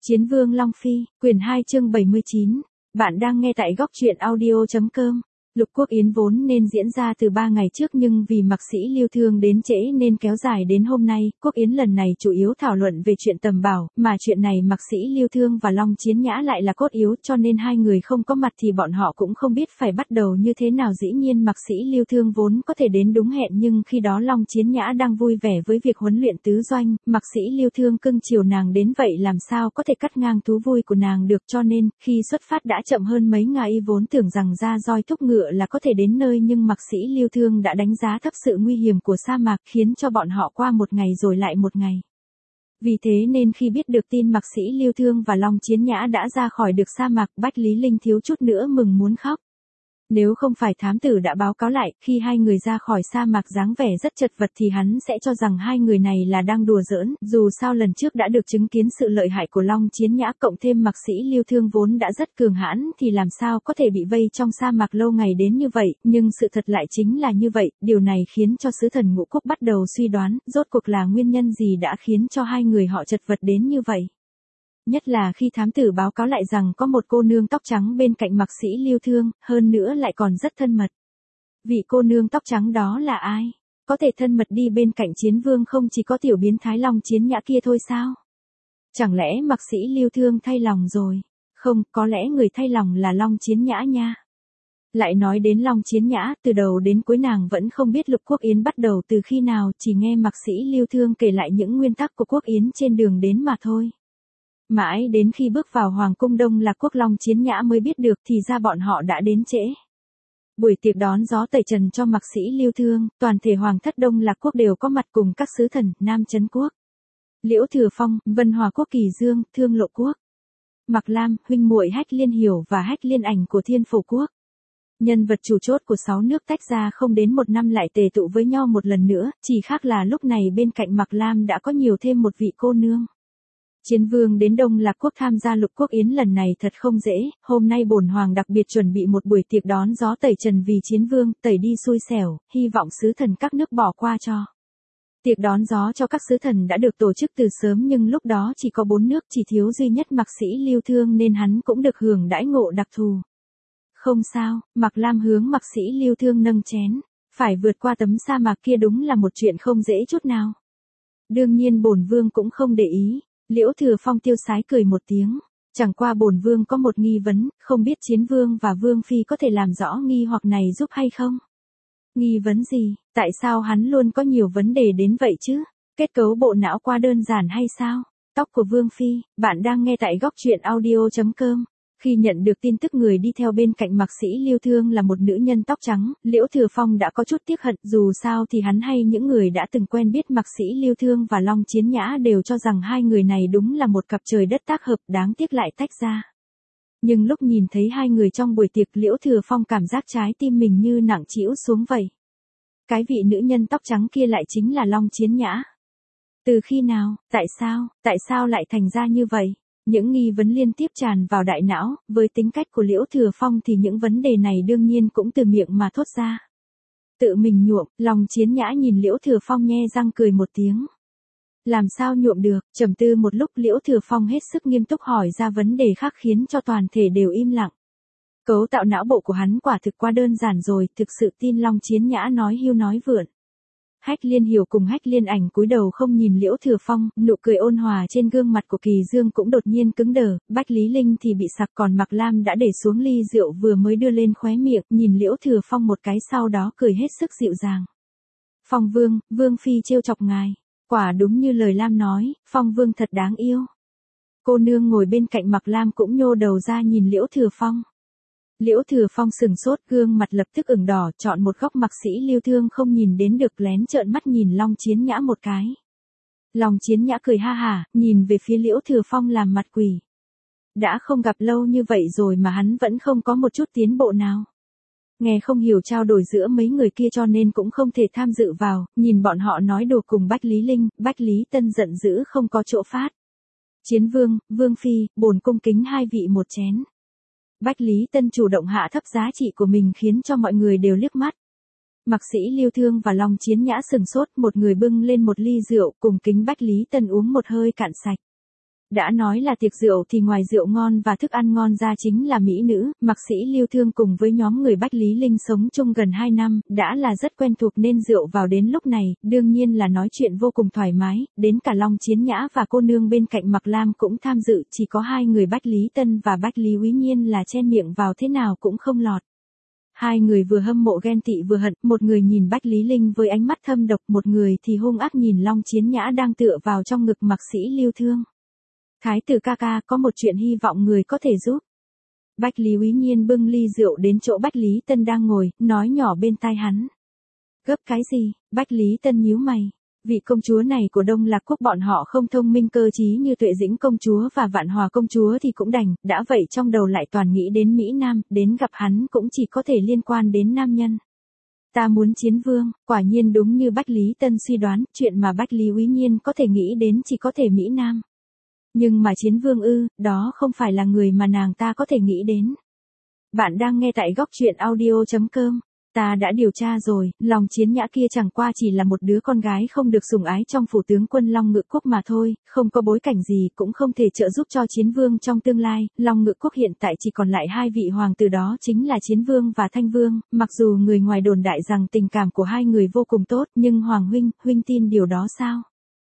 Chiến Vương Long Phi, quyển 2 chương 79. Bạn đang nghe tại góc truyện audio.com. Lục Quốc Yến vốn nên diễn ra từ 3 ngày trước nhưng vì Mạc Sĩ Lưu Thương đến trễ nên kéo dài đến hôm nay. Quốc Yến lần này chủ yếu thảo luận về chuyện tầm bảo, mà chuyện này Mạc Sĩ Lưu Thương và Long Chiến Nhã lại là cốt yếu, cho nên hai người không có mặt thì bọn họ cũng không biết phải bắt đầu như thế nào. Dĩ nhiên Mạc Sĩ Lưu Thương vốn có thể đến đúng hẹn, nhưng khi đó Long Chiến Nhã đang vui vẻ với việc huấn luyện tứ doanh, Mạc Sĩ Lưu Thương cưng chiều nàng đến vậy làm sao có thể cắt ngang thú vui của nàng được, cho nên khi xuất phát đã chậm hơn mấy ngày. Vốn tưởng rằng ra roi thúc ngựa là có thể đến nơi, nhưng Mạc Sĩ Lưu Thương đã đánh giá thấp sự nguy hiểm của sa mạc, khiến cho bọn họ qua một ngày rồi lại một ngày. Vì thế nên khi biết được tin Mạc Sĩ Lưu Thương và Long Chiến Nhã đã ra khỏi được sa mạc, Bách Lý Linh thiếu chút nữa mừng muốn khóc. Nếu không phải thám tử đã báo cáo lại, khi hai người ra khỏi sa mạc dáng vẻ rất chật vật thì hắn sẽ cho rằng hai người này là đang đùa giỡn. Dù sao lần trước đã được chứng kiến sự lợi hại của Long Chiến Nhã, cộng thêm Mạc Sĩ Lưu Thương vốn đã rất cường hãn thì làm sao có thể bị vây trong sa mạc lâu ngày đến như vậy, nhưng sự thật lại chính là như vậy. Điều này khiến cho sứ thần Ngũ Quốc bắt đầu suy đoán, rốt cuộc là nguyên nhân gì đã khiến cho hai người họ chật vật đến như vậy. Nhất là khi thám tử báo cáo lại rằng có một cô nương tóc trắng bên cạnh Mạc Sĩ Lưu Thương, hơn nữa lại còn rất thân mật. Vị cô nương tóc trắng đó là ai? Có thể thân mật đi bên cạnh Chiến Vương không chỉ có tiểu biến thái Long Chiến Nhã kia thôi sao? Chẳng lẽ Mạc Sĩ Lưu Thương thay lòng rồi? Không, có lẽ người thay lòng là Long Chiến Nhã nha. Lại nói đến Long Chiến Nhã, từ đầu đến cuối nàng vẫn không biết Lục Quốc Yến bắt đầu từ khi nào, chỉ nghe Mạc Sĩ Lưu Thương kể lại những nguyên tắc của Quốc Yến trên đường đến mà thôi. Mãi đến khi bước vào Hoàng cung Đông Lạc Quốc, Long Chiến Nhã mới biết được thì ra bọn họ đã đến trễ. Buổi tiệc đón gió tẩy trần cho Mạc Sĩ Lưu Thương, toàn thể Hoàng thất Đông Lạc Quốc đều có mặt cùng các sứ thần, Nam Chấn Quốc, Liễu Thừa Phong, Vân Hòa Quốc, Kỳ Dương, Thương Lộ Quốc, Mạc Lam, huynh muội Hách Liên Hiểu và Hách Liên Ảnh của Thiên Phổ Quốc. Nhân vật chủ chốt của 6 nước tách ra không đến một năm lại tề tụ với nhau một lần nữa, chỉ khác là lúc này bên cạnh Mạc Lam đã có nhiều thêm một vị cô nương. Chiến Vương đến Đông Lạc Quốc tham gia Lục Quốc Yến lần này thật không dễ, hôm nay bổn hoàng đặc biệt chuẩn bị một buổi tiệc đón gió tẩy trần vì Chiến Vương, tẩy đi xui xẻo, hy vọng sứ thần các nước bỏ qua cho. Tiệc đón gió cho các sứ thần đã được tổ chức từ sớm, nhưng lúc đó chỉ có 4 nước, chỉ thiếu duy nhất Mạc Sĩ Lưu Thương nên hắn cũng được hưởng đãi ngộ đặc thù. Không sao, Mạc Lam hướng Mạc Sĩ Lưu Thương nâng chén, phải vượt qua tấm sa mạc kia đúng là một chuyện không dễ chút nào. Đương nhiên bổn vương cũng không để ý. Liễu Thừa Phong tiêu sái cười một tiếng, chẳng qua bổn vương có một nghi vấn, không biết Chiến Vương và Vương Phi có thể làm rõ nghi hoặc này giúp hay không? Nghi vấn gì? Tại sao hắn luôn có nhiều vấn đề đến vậy chứ? Kết cấu bộ não quá đơn giản hay sao? Tóc của Vương Phi, bạn đang nghe tại góc truyện audio.com. Khi nhận được tin tức người đi theo bên cạnh Mạc Sĩ Lưu Thương là một nữ nhân tóc trắng, Liễu Thừa Phong đã có chút tiếc hận, dù sao thì hắn hay những người đã từng quen biết Mạc Sĩ Lưu Thương và Long Chiến Nhã đều cho rằng hai người này đúng là một cặp trời đất tác hợp, đáng tiếc lại tách ra. Nhưng lúc nhìn thấy hai người trong buổi tiệc, Liễu Thừa Phong cảm giác trái tim mình như nặng trĩu xuống vậy. Cái vị nữ nhân tóc trắng kia lại chính là Long Chiến Nhã. Từ khi nào, tại sao lại thành ra như vậy? Những nghi vấn liên tiếp tràn vào đại não, với tính cách của Liễu Thừa Phong thì những vấn đề này đương nhiên cũng từ miệng mà thốt ra. Tự mình nhuộm, Long Chiến Nhã nhìn Liễu Thừa Phong nhe răng cười một tiếng. Làm sao nhuộm được? Trầm tư một lúc, Liễu Thừa Phong hết sức nghiêm túc hỏi ra vấn đề khác khiến cho toàn thể đều im lặng. Cấu tạo não bộ của hắn quả thực quá đơn giản rồi, thực sự tin Long Chiến Nhã nói hưu nói vượn. Hách Liên Hiểu cùng Hách Liên Ảnh cúi đầu không nhìn Liễu Thừa Phong, nụ cười ôn hòa trên gương mặt của Kỳ Dương cũng đột nhiên cứng đờ, Bách Lý Linh thì bị sặc, còn Mạc Lam đã để xuống ly rượu vừa mới đưa lên khóe miệng, nhìn Liễu Thừa Phong một cái sau đó cười hết sức dịu dàng. Phong Vương, Vương Phi trêu chọc ngài. Quả đúng như lời Lam nói, Phong Vương thật đáng yêu. Cô nương ngồi bên cạnh Mạc Lam cũng nhô đầu ra nhìn Liễu Thừa Phong. Liễu Thừa Phong sừng sốt, gương mặt lập tức ửng đỏ, chọn một góc Mạc Sĩ Lưu Thương không nhìn đến được, lén trợn mắt nhìn Long Chiến Nhã một cái. Long Chiến Nhã cười ha hả, nhìn về phía Liễu Thừa Phong làm mặt quỷ. Đã không gặp lâu như vậy rồi mà hắn vẫn không có một chút tiến bộ nào. Nghe không hiểu trao đổi giữa mấy người kia cho nên cũng không thể tham dự vào, nhìn bọn họ nói đùa cùng Bách Lý Linh, Bách Lý Tân giận dữ không có chỗ phát. Chiến Vương, Vương Phi, bổn cung kính hai vị một chén. Bách Lý Tân chủ động hạ thấp giá trị của mình khiến cho mọi người đều liếc mắt. Mạc Sĩ Lưu Thương và Long Chiến Nhã sừng sốt, một người bưng lên một ly rượu cùng kính Bách Lý Tân uống một hơi cạn sạch. Đã nói là tiệc rượu thì ngoài rượu ngon và thức ăn ngon ra chính là mỹ nữ, mạc sĩ Lưu Thương cùng với nhóm người Bách Lý Linh sống chung gần 2 năm, đã là rất quen thuộc nên rượu vào đến lúc này, đương nhiên là nói chuyện vô cùng thoải mái, đến cả Long Chiến Nhã và cô nương bên cạnh Mạc Lam cũng tham dự, chỉ có hai người Bách Lý Tân và Bách Lý Úy Nhiên là chen miệng vào thế nào cũng không lọt. Hai người vừa hâm mộ ghen tị vừa hận, một người nhìn Bách Lý Linh với ánh mắt thâm độc, một người thì hung ác nhìn Long Chiến Nhã đang tựa vào trong ngực mạc sĩ Lưu Thương. Thái tử ca ca, có một chuyện hy vọng người có thể giúp. Bách Lý Úy Nhiên bưng ly rượu đến chỗ Bách Lý Tân đang ngồi, nói nhỏ bên tai hắn. Gấp cái gì? Bách Lý Tân nhíu mày. Vị công chúa này của Đông Lạc Quốc bọn họ không thông minh cơ trí như Tuệ Dĩnh công chúa và Vạn Hòa công chúa thì cũng đành, đã vậy trong đầu lại toàn nghĩ đến Mỹ Nam, đến gặp hắn cũng chỉ có thể liên quan đến nam nhân. Ta muốn chiến vương, quả nhiên đúng như Bách Lý Tân suy đoán, chuyện mà Bách Lý Úy Nhiên có thể nghĩ đến chỉ có thể Mỹ Nam. Nhưng mà chiến vương đó không phải là người mà nàng ta có thể nghĩ đến. Bạn đang nghe tại góc truyện audio.com. Ta đã điều tra rồi, Long Chiến Nhã kia chẳng qua chỉ là một đứa con gái không được sủng ái trong phủ tướng quân Long Ngự Quốc mà thôi, không có bối cảnh gì cũng không thể trợ giúp cho chiến vương trong tương lai. Long Ngự Quốc hiện tại chỉ còn lại hai vị hoàng tử, đó chính là Chiến Vương và Thanh Vương, mặc dù người ngoài đồn đại rằng tình cảm của hai người vô cùng tốt, nhưng Hoàng huynh tin điều đó sao?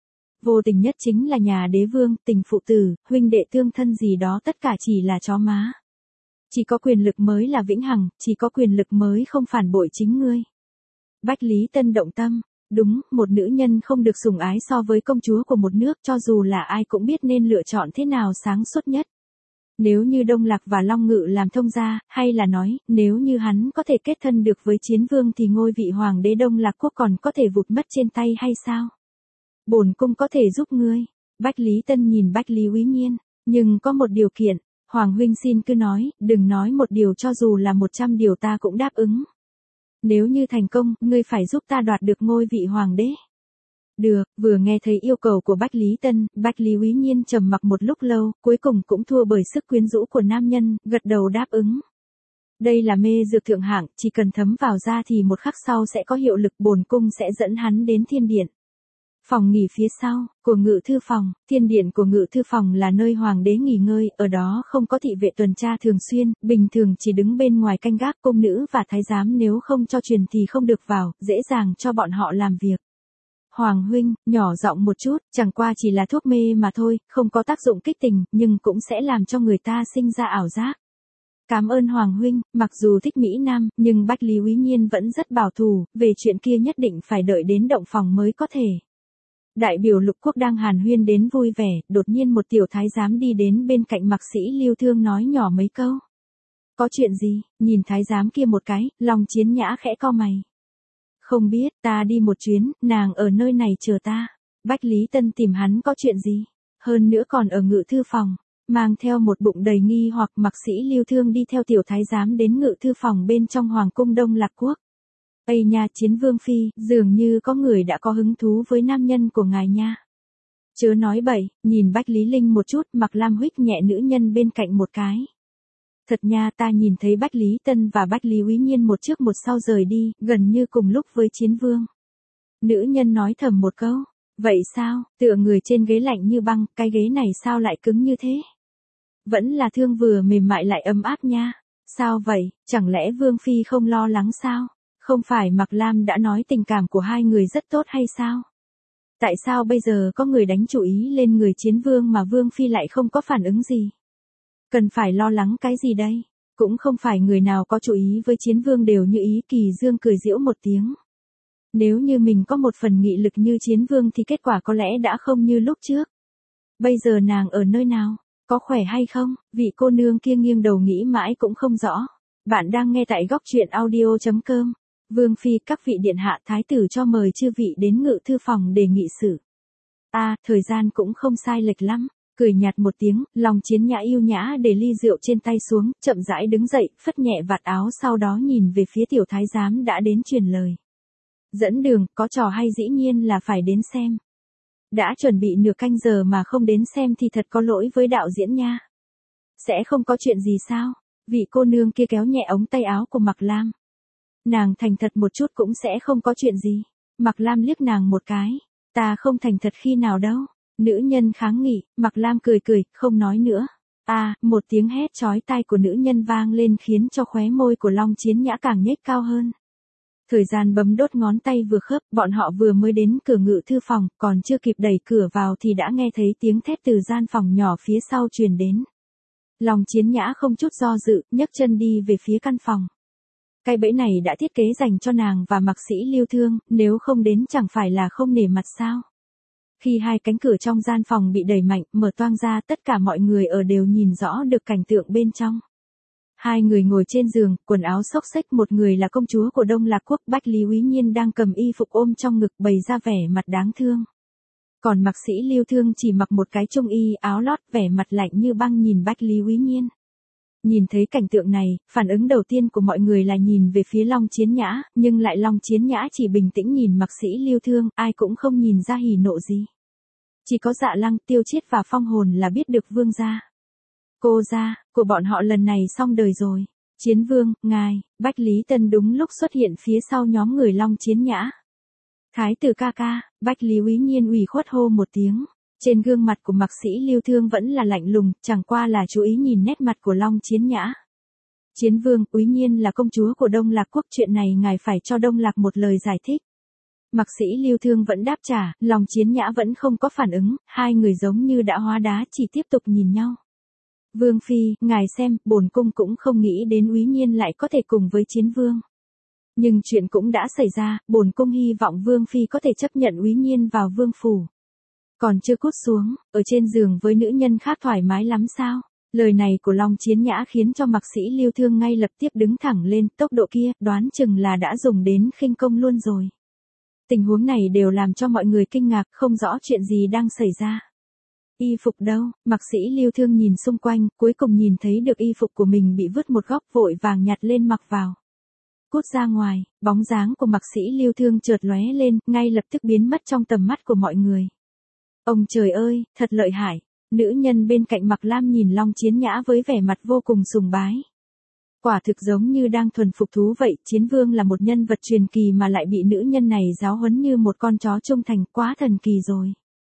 Vô tình nhất chính là nhà đế vương, tình phụ tử, huynh đệ tương thân gì đó tất cả chỉ là chó má. Chỉ có quyền lực mới là vĩnh hằng, chỉ có quyền lực mới không phản bội chính ngươi. Bách Lý Tân động tâm, đúng, một nữ nhân không được sủng ái so với công chúa của một nước, cho dù là ai cũng biết nên lựa chọn thế nào sáng suốt nhất. Nếu như Đông Lạc và Long Ngự làm thông gia, hay là nói, nếu như hắn có thể kết thân được với chiến vương thì ngôi vị hoàng đế Đông Lạc Quốc còn có thể vụt mất trên tay hay sao? Bổn cung có thể giúp ngươi. Bách Lý Tân nhìn Bách Lý Úy Nhiên, nhưng có một điều kiện. Hoàng huynh xin cứ nói, đừng nói một điều, cho dù là 100 điều ta cũng đáp ứng. Nếu như thành công, ngươi phải giúp ta đoạt được ngôi vị hoàng đế. Được, vừa nghe thấy yêu cầu của Bách Lý Tân, Bách Lý Úy Nhiên trầm mặc một lúc lâu, cuối cùng cũng thua bởi sức quyến rũ của nam nhân, gật đầu đáp ứng. Đây là mê dược thượng hạng, chỉ cần thấm vào da thì một khắc sau sẽ có hiệu lực, bổn cung sẽ dẫn hắn đến thiên điện. Phòng nghỉ phía sau, của ngự thư phòng, thiên điện của ngự thư phòng là nơi hoàng đế nghỉ ngơi, ở đó không có thị vệ tuần tra thường xuyên, bình thường chỉ đứng bên ngoài canh gác, cung nữ và thái giám nếu không cho truyền thì không được vào, dễ dàng cho bọn họ làm việc. Hoàng huynh, nhỏ giọng một chút, chẳng qua chỉ là thuốc mê mà thôi, không có tác dụng kích tình, nhưng cũng sẽ làm cho người ta sinh ra ảo giác. Cảm ơn Hoàng huynh, mặc dù thích Mỹ Nam, nhưng Bách Lý Úy Nhiên vẫn rất bảo thủ, về chuyện kia nhất định phải đợi đến động phòng mới có thể. Đại biểu Lục Quốc đang hàn huyên đến vui vẻ, đột nhiên một tiểu thái giám đi đến bên cạnh mạc sĩ Lưu Thương nói nhỏ mấy câu. Có chuyện gì? Nhìn thái giám kia một cái, Long Chiến Nhã khẽ cau mày. Không biết, ta đi một chuyến, nàng ở nơi này chờ ta. Bách Lý Tân tìm hắn có chuyện gì? Hơn nữa còn ở ngự thư phòng. Mang theo một bụng đầy nghi hoặc, mạc sĩ Lưu Thương đi theo tiểu thái giám đến ngự thư phòng bên trong Hoàng cung Đông Lạc Quốc. Ây nha, Chiến Vương phi, dường như có người đã có hứng thú với nam nhân của ngài nha. Chớ nói bậy, nhìn Bách Lý Linh một chút, Mạc Lam huých nhẹ nữ nhân bên cạnh một cái. Thật nha, ta nhìn thấy Bách Lý Tân và Bách Lý Úy Nhiên một trước một sau rời đi, gần như cùng lúc với Chiến Vương. Nữ nhân nói thầm một câu. Vậy sao, tựa người trên ghế lạnh như băng, cái ghế này sao lại cứng như thế? Vẫn là thương vừa mềm mại lại ấm áp nha. Sao vậy, chẳng lẽ Vương phi không lo lắng sao? Không phải Mạc Lam đã nói tình cảm của hai người rất tốt hay sao? Tại sao bây giờ có người đánh chủ ý lên người Chiến Vương mà Vương phi lại không có phản ứng gì? Cần phải lo lắng cái gì đây? Cũng không phải người nào có chủ ý với Chiến Vương đều như ý. Kỳ Dương cười giễu một tiếng. Nếu như mình có một phần nghị lực như Chiến Vương thì kết quả có lẽ đã không như lúc trước. Bây giờ nàng ở nơi nào? Có khỏe hay không? Vị cô nương kia nghiêng đầu nghĩ mãi cũng không rõ. Bạn đang nghe tại góc truyện audio.com. Vương phi, các vị điện hạ, thái tử cho mời chư vị đến ngự thư phòng để nghị sự. Thời gian cũng không sai lệch lắm. Cười nhạt một tiếng, Long Chiến Nhã yêu nhã để ly rượu trên tay xuống, chậm rãi đứng dậy, phất nhẹ vạt áo, sau đó nhìn về phía tiểu thái giám đã đến truyền lời. Dẫn đường, có trò hay dĩ nhiên là phải đến xem. Đã chuẩn bị nửa canh giờ mà không đến xem thì thật có lỗi với đạo diễn nha. Sẽ không có chuyện gì sao? Vị cô nương kia kéo nhẹ ống tay áo của Mạc Lam. Nàng thành thật một chút cũng sẽ không có chuyện gì. Mạc Lam liếc nàng một cái. Ta không thành thật khi nào đâu. Nữ nhân kháng nghị, Mạc Lam cười cười, không nói nữa. Một tiếng hét chói tai của nữ nhân vang lên khiến cho khóe môi của Long Chiến Nhã càng nhếch cao hơn. Thời gian bấm đốt ngón tay vừa khớp, bọn họ vừa mới đến cửa ngự thư phòng, còn chưa kịp đẩy cửa vào thì đã nghe thấy tiếng thét từ gian phòng nhỏ phía sau truyền đến. Long Chiến Nhã không chút do dự, nhấc chân đi về phía căn phòng. Cái bẫy này đã thiết kế dành cho nàng và Mạc Sĩ Lưu Thương, nếu không đến chẳng phải là không nể mặt sao. Khi hai cánh cửa trong gian phòng bị đẩy mạnh, mở toang ra, tất cả mọi người ở đều nhìn rõ được cảnh tượng bên trong. Hai người ngồi trên giường, quần áo xốc xếch, một người là công chúa của Đông Lạc Quốc, Bách Lý Úy Nhiên đang cầm y phục ôm trong ngực bày ra vẻ mặt đáng thương. Còn Mạc Sĩ Lưu Thương chỉ mặc một cái trung y áo lót, vẻ mặt lạnh như băng nhìn Bách Lý Úy Nhiên. Nhìn thấy cảnh tượng này, phản ứng đầu tiên của mọi người là nhìn về phía Long Chiến Nhã, nhưng lại Long Chiến Nhã chỉ bình tĩnh nhìn Mạc Sĩ Lưu Thương, ai cũng không nhìn ra hỉ nộ gì. Chỉ có Dạ Lăng, Tiêu Chiết và Phong Hồn là biết được vương gia. Cô gia, của bọn họ lần này xong đời rồi. Chiến vương, ngài, Bách Lý Tân đúng lúc xuất hiện phía sau nhóm người Long Chiến Nhã. Thái tử ca ca, Bách Lý Úy Nhiên ủy khuất hô một tiếng. Trên gương mặt của Mạc Sĩ Lưu Thương vẫn là lạnh lùng, chẳng qua là chú ý nhìn nét mặt của Long Chiến Nhã. Chiến vương, Úy Nhiên là công chúa của Đông Lạc Quốc, chuyện này ngài phải cho Đông Lạc một lời giải thích. Mạc Sĩ Lưu Thương vẫn đáp trả, Long Chiến Nhã vẫn không có phản ứng, hai người giống như đã hóa đá, chỉ tiếp tục nhìn nhau. Vương phi, ngài xem, bổn cung cũng không nghĩ đến Úy Nhiên lại có thể cùng với Chiến vương. Nhưng chuyện cũng đã xảy ra, bổn cung hy vọng Vương phi có thể chấp nhận Úy Nhiên vào vương phủ. Còn chưa cút xuống, ở trên giường với nữ nhân khác thoải mái lắm sao? Lời này của Long Chiến Nhã khiến cho Mạc Sĩ Lưu Thương ngay lập tiếp đứng thẳng lên, tốc độ kia, đoán chừng là đã dùng đến khinh công luôn rồi. Tình huống này đều làm cho mọi người kinh ngạc, không rõ chuyện gì đang xảy ra. Y phục đâu? Mạc Sĩ Lưu Thương nhìn xung quanh, cuối cùng nhìn thấy được y phục của mình bị vứt một góc, vội vàng nhặt lên mặc vào. Cút ra ngoài, bóng dáng của Mạc Sĩ Lưu Thương chợt lóe lên, ngay lập tức biến mất trong tầm mắt của mọi người. Ông trời ơi, thật lợi hại. Nữ nhân bên cạnh Mạc Lam nhìn Long Chiến Nhã với vẻ mặt vô cùng sùng bái. Quả thực giống như đang thuần phục thú vậy, Chiến vương là một nhân vật truyền kỳ mà lại bị nữ nhân này giáo huấn như một con chó trung thành, quá thần kỳ rồi.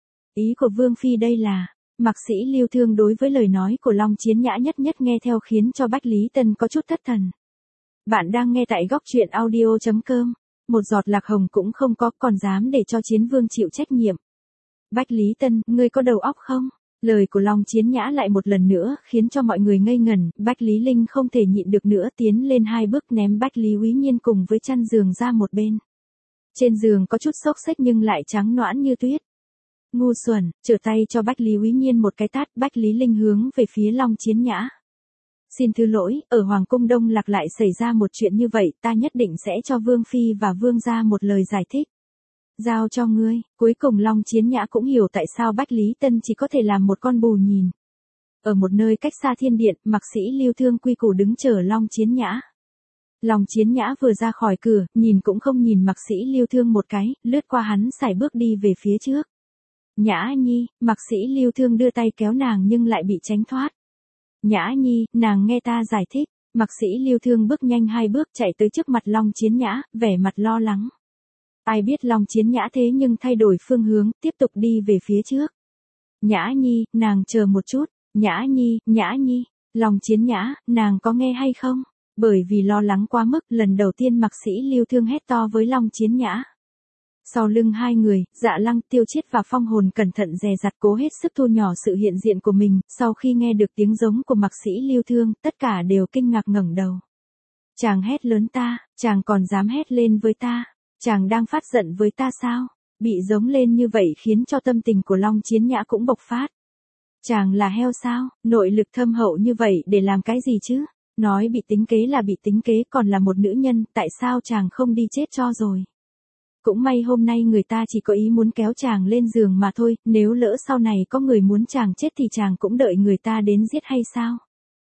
Ý của Vương phi đây là, Mạc Sĩ Lưu Thương đối với lời nói của Long Chiến Nhã nhất nhất nghe theo khiến cho Bách Lý Tân có chút thất thần. Bạn đang nghe tại góc truyện audio.com, một giọt lạc hồng cũng không có, còn dám để cho Chiến vương chịu trách nhiệm. Bách Lý Tân, ngươi có đầu óc không? Lời của Long Chiến Nhã lại một lần nữa khiến cho mọi người ngây ngẩn, Bách Lý Linh không thể nhịn được nữa tiến lên hai bước ném Bách Lý Úy Nhiên cùng với chăn giường ra một bên. Trên giường có chút xốc xếch nhưng lại trắng nõn như tuyết. Ngu xuẩn, trở tay cho Bách Lý Úy Nhiên một cái tát, Bách Lý Linh hướng về phía Long Chiến Nhã. Xin thứ lỗi, ở Hoàng cung Đông Lạc lại xảy ra một chuyện như vậy, ta nhất định sẽ cho Vương phi và Vương gia một lời giải thích. Giao cho ngươi, cuối cùng Long Chiến Nhã cũng hiểu tại sao Bách Lý Tân chỉ có thể làm một con bù nhìn. Ở một nơi cách xa thiên điện, Mạc Sĩ Lưu Thương quy củ đứng chờ Long Chiến Nhã. Long Chiến Nhã vừa ra khỏi cửa, nhìn cũng không nhìn Mạc Sĩ Lưu Thương một cái, lướt qua hắn sải bước đi về phía trước. Nhã Nhi, Mạc Sĩ Lưu Thương đưa tay kéo nàng nhưng lại bị tránh thoát. Nhã Nhi, nàng nghe ta giải thích. Mạc Sĩ Lưu Thương bước nhanh hai bước chạy tới trước mặt Long Chiến Nhã, vẻ mặt lo lắng. Ai biết Long Chiến Nhã thế nhưng thay đổi phương hướng, tiếp tục đi về phía trước. Nhã Nhi, nàng chờ một chút. Nhã Nhi, Long Chiến Nhã, nàng có nghe hay không? Bởi vì lo lắng quá mức, lần đầu tiên Mạc Sĩ Lưu Thương hét to với Long Chiến Nhã. Sau lưng hai người, Dạ Lăng, Tiêu Chiết và Phong Hồn cẩn thận dè dặt cố hết sức thu nhỏ sự hiện diện của mình, sau khi nghe được tiếng giống của Mạc Sĩ Lưu Thương, tất cả đều kinh ngạc ngẩng đầu. Chàng hét lớn ta, chàng còn dám hét lên với ta, chàng đang phát giận với ta sao? Bị giống lên như vậy khiến cho tâm tình của Long Chiến Nhã cũng bộc phát. Chàng là heo sao, nội lực thâm hậu như vậy để làm cái gì chứ? Nói bị tính kế là bị tính kế, còn là một nữ nhân, tại sao chàng không đi chết cho rồi? Cũng may hôm nay người ta chỉ có ý muốn kéo chàng lên giường mà thôi, nếu lỡ sau này có người muốn chàng chết thì chàng cũng đợi người ta đến giết hay sao?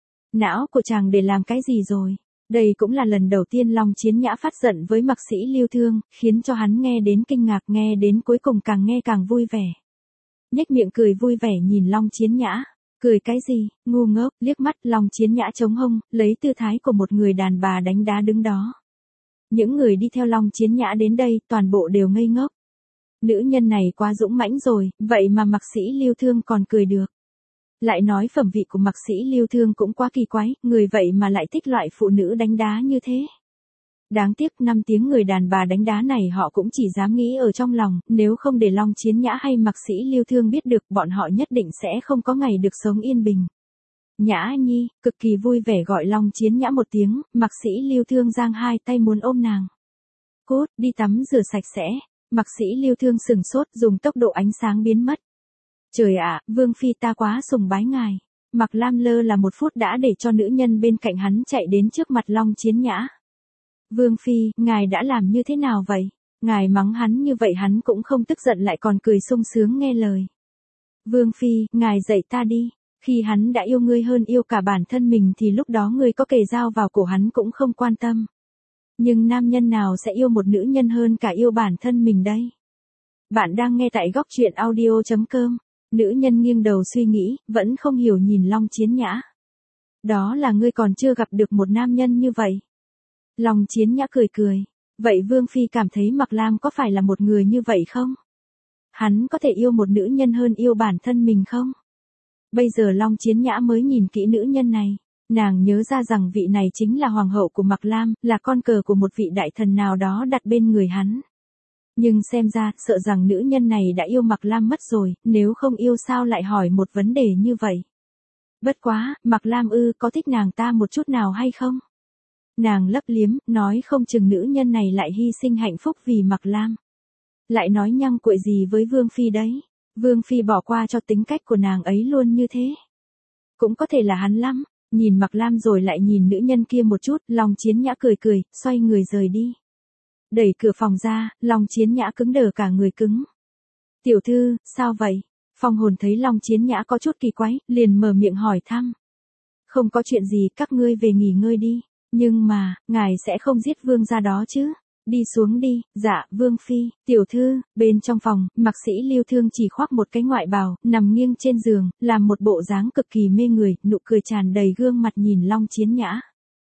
Não của chàng để làm cái gì rồi? Đây cũng là lần đầu tiên Long Chiến Nhã phát giận với Mạc Sĩ Lưu Thương, khiến cho hắn nghe đến kinh ngạc, nghe đến cuối cùng càng nghe càng vui vẻ. Nhếch miệng cười vui vẻ nhìn Long Chiến Nhã. Cười cái gì, ngu ngốc, liếc mắt Long Chiến Nhã chống hông, lấy tư thái của một người đàn bà đánh đá đứng đó. Những người đi theo Long Chiến Nhã đến đây, toàn bộ đều ngây ngốc. Nữ nhân này quá dũng mãnh rồi, vậy mà Mạc Sĩ Lưu Thương còn cười được. Lại nói phẩm vị của Mạc Sĩ Lưu Thương cũng quá kỳ quái, người vậy mà lại thích loại phụ nữ đánh đá như thế. Đáng tiếc 5 tiếng người đàn bà đánh đá này họ cũng chỉ dám nghĩ ở trong lòng, nếu không để Long Chiến Nhã hay Mạc Sĩ Lưu Thương biết được bọn họ nhất định sẽ không có ngày được sống yên bình. Nhã Nhi, cực kỳ vui vẻ gọi Long Chiến Nhã một tiếng, Mạc Sĩ Lưu Thương giang hai tay muốn ôm nàng. Cút, đi tắm rửa sạch sẽ. Mạc Sĩ Lưu Thương sừng sốt dùng tốc độ ánh sáng biến mất. Trời ạ, Vương Phi ta quá sùng bái ngài. Mạc Lam lơ là 1 phút đã để cho nữ nhân bên cạnh hắn chạy đến trước mặt Long Chiến Nhã. Vương Phi, ngài đã làm như thế nào vậy? Ngài mắng hắn như vậy hắn cũng không tức giận lại còn cười sung sướng nghe lời. Vương Phi, ngài dạy ta đi. Khi hắn đã yêu ngươi hơn yêu cả bản thân mình thì lúc đó ngươi có kề dao vào cổ hắn cũng không quan tâm. Nhưng nam nhân nào sẽ yêu một nữ nhân hơn cả yêu bản thân mình đây? Bạn đang nghe tại góc truyện audio.com. Nữ nhân nghiêng đầu suy nghĩ, vẫn không hiểu nhìn Long Chiến Nhã. Đó là ngươi còn chưa gặp được một nam nhân như vậy. Long Chiến Nhã cười cười. Vậy Vương Phi cảm thấy Mạc Lam có phải là một người như vậy không? Hắn có thể yêu một nữ nhân hơn yêu bản thân mình không? Bây giờ Long Chiến Nhã mới nhìn kỹ nữ nhân này. Nàng nhớ ra rằng vị này chính là hoàng hậu của Mạc Lam, là con cờ của một vị đại thần nào đó đặt bên người hắn. Nhưng xem ra, sợ rằng nữ nhân này đã yêu Mạc Lam mất rồi, nếu không yêu sao lại hỏi một vấn đề như vậy. Bất quá, Mạc Lam có thích nàng ta một chút nào hay không? Nàng lấp liếm, nói không chừng nữ nhân này lại hy sinh hạnh phúc vì Mạc Lam. Lại nói nhăng cuội gì với Vương Phi đấy. Vương Phi bỏ qua cho tính cách của nàng ấy luôn như thế. Cũng có thể là hắn lắm. Nhìn Mạc Lam rồi lại nhìn nữ nhân kia một chút, Long Chiến Nhã cười cười, xoay người rời đi. Đẩy cửa phòng ra, Long Chiến Nhã cứng đờ cả người cứng. Tiểu thư, sao vậy? Phong Hồn thấy Long Chiến Nhã có chút kỳ quái, liền mở miệng hỏi thăm. Không có chuyện gì, các ngươi về nghỉ ngơi đi. Nhưng mà, ngài sẽ không giết vương gia đó chứ? Đi xuống đi. Dạ, Vương Phi. Tiểu thư. Bên trong phòng, Mạc Sĩ Lưu Thương chỉ khoác một cái ngoại bào, nằm nghiêng trên giường, làm một bộ dáng cực kỳ mê người, nụ cười tràn đầy gương mặt nhìn Long Chiến Nhã.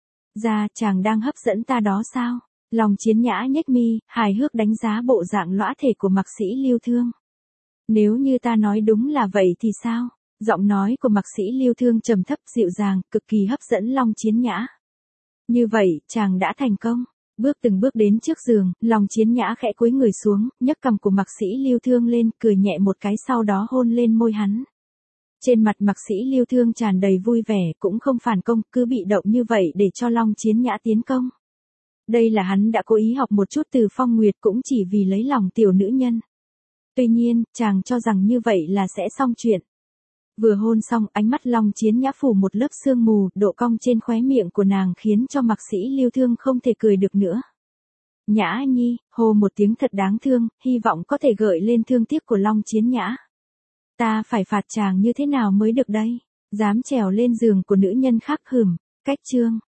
Dạ, chàng đang hấp dẫn ta đó sao? Long Chiến Nhã nhếch mi, hài hước đánh giá bộ dạng lõa thể của Mạc Sĩ Lưu Thương. Nếu như ta nói đúng là vậy thì sao? Giọng nói của Mạc Sĩ Lưu Thương trầm thấp dịu dàng, cực kỳ hấp dẫn Long Chiến Nhã. Như vậy, chàng đã thành công. Bước từng bước đến trước giường, Long Chiến Nhã khẽ cúi người xuống, nhấc cằm của Mạc Sĩ Lưu Thương lên, cười nhẹ một cái sau đó hôn lên môi hắn. Trên mặt Mạc Sĩ Lưu Thương tràn đầy vui vẻ, cũng không phản công, cứ bị động như vậy để cho Long Chiến Nhã tiến công. Đây là hắn đã cố ý học một chút từ Phong Nguyệt cũng chỉ vì lấy lòng tiểu nữ nhân. Tuy nhiên, chàng cho rằng như vậy là sẽ xong chuyện. Vừa hôn xong, ánh mắt Long Chiến Nhã phủ một lớp sương mù, độ cong trên khóe miệng của nàng khiến cho Mạc Sĩ Lưu Thương không thể cười được nữa. Nhã Nhi, hô một tiếng thật đáng thương, hy vọng có thể gợi lên thương tiếc của Long Chiến Nhã. Ta phải phạt chàng như thế nào mới được đây? Dám trèo lên giường của nữ nhân khác hửm, cách chương.